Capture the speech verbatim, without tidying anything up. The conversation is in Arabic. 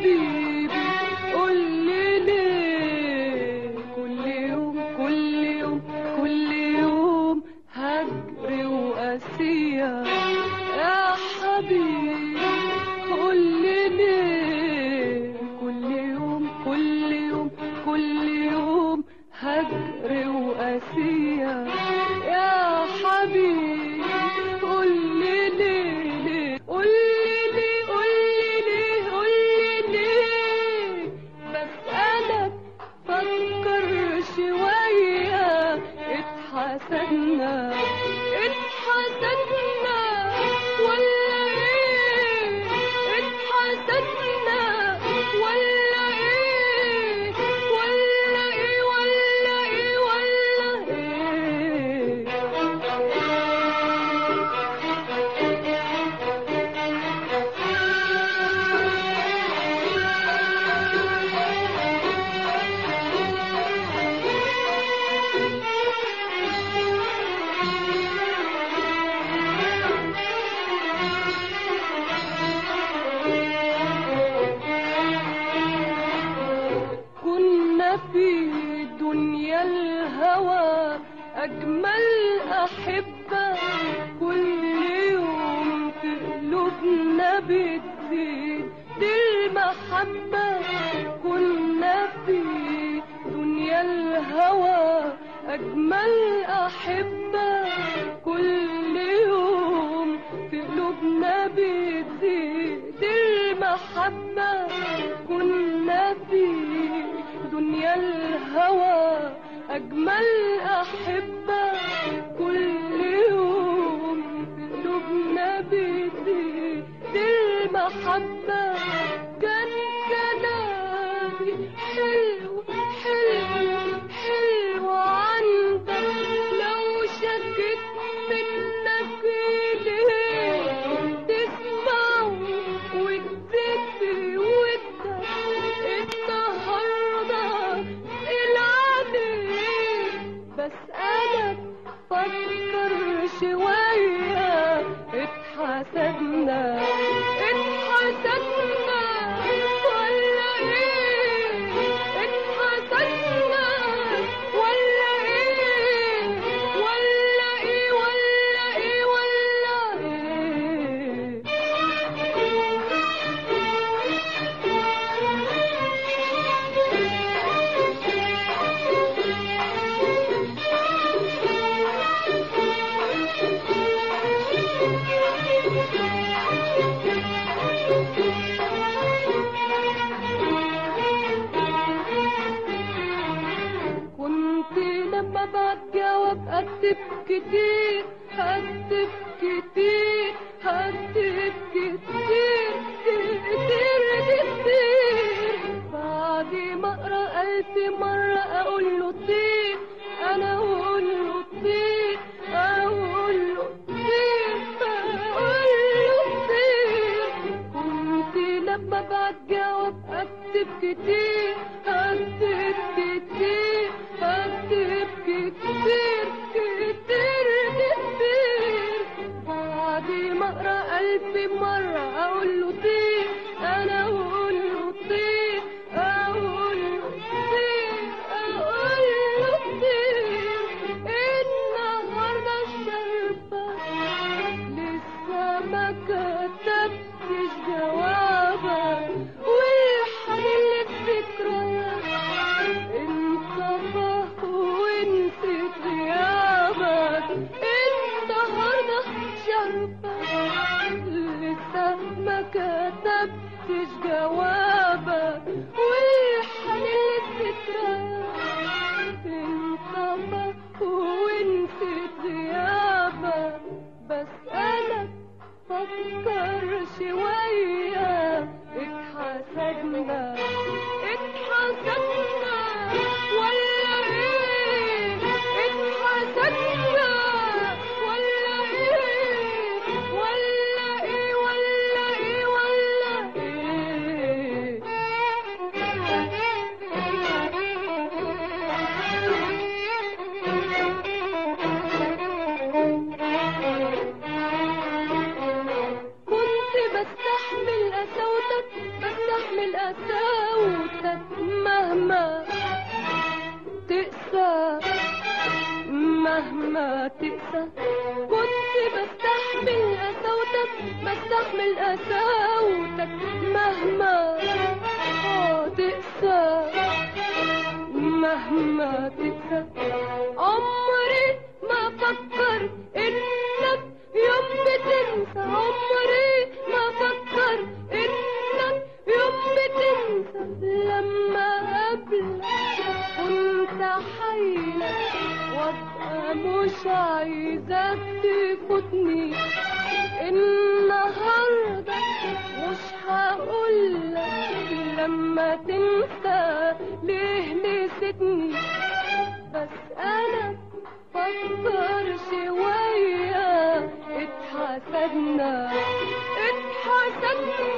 حبيبي قولي ليه كل يوم كل يوم كل يوم هجر وقاسية يا حبيبي قولي ليه كل يوم كل يوم كل يوم هجر وقاسية يا حبيبي قولي ليه ليه قولي ليه قولي ليه قولي ليه بسألك فكر شوية اتحسدنا اتحسدنا ولا ايه اتحسدنا ولا ايه ولا ايه ولا ايه ولا ايه كنا في دنيا الهوى أجمل أحبة كل يوم في قلوبنا بتزيد دي المحبة كنا في دنيا الهوى أجمل أحبة كل يوم في قلوبنا بتزيد المحبة كنا في دنيا الهوى أجمل أحبة كل يوم في قلوبنا بتزيد المحبة كان كلامي حلو حلو حلو عندك لو شكت منك ليه تسمعه وتزيد ودك النهارده العليك بسألك فكر شوية اتحسدنا اتحسدنا ولا ايه اتحسدنا ولا ايه ولا ايه ولا ايه ولا ايه كنت لما بتجاوب اكتب كتير هكتب كتير هكتب كتير كتير كتير بعد ما اقرا الف مرة اقول له طير انا اقول له طير اقول له طير اقول له طير كنت لما بتجاوب اكتب كتير هكتب كتير هكتب كتير كتير كتير بعد ما اقرا الف مرة اقول له طير انا اقول له طير اقول له طير اقول له طير النهارده الشربة لسه ما كتبتش جوابك والحنين للذكريات انطفى ونسيت غيابك النهارده شربة لسه ما كتبتش جوابك والحنين للذكريات انطفى ونسيت غيابك بسألك فكر شوية اتحسدنا اتحسدنا ولا ايه اتحسدنا ولا ايه ولا ايه ولا ايه ولا ايه كنت بستحي قساوتك مهما تقسى مهما تقسى. كنت بستحمل قساوتك بستحمل قساوتك مهما تقسى مهما تقسى. عمري ما فكر انك يوم بتنسى، عمري ما فكر انك يوم بتنسى. لما قبلك كنت حيلك وابقى مش عايزك تفوتني. النهارده مش هقولك لما تنسى ليه نسيتني، بس انا فكر شويه اتحسدنا اتحسدنا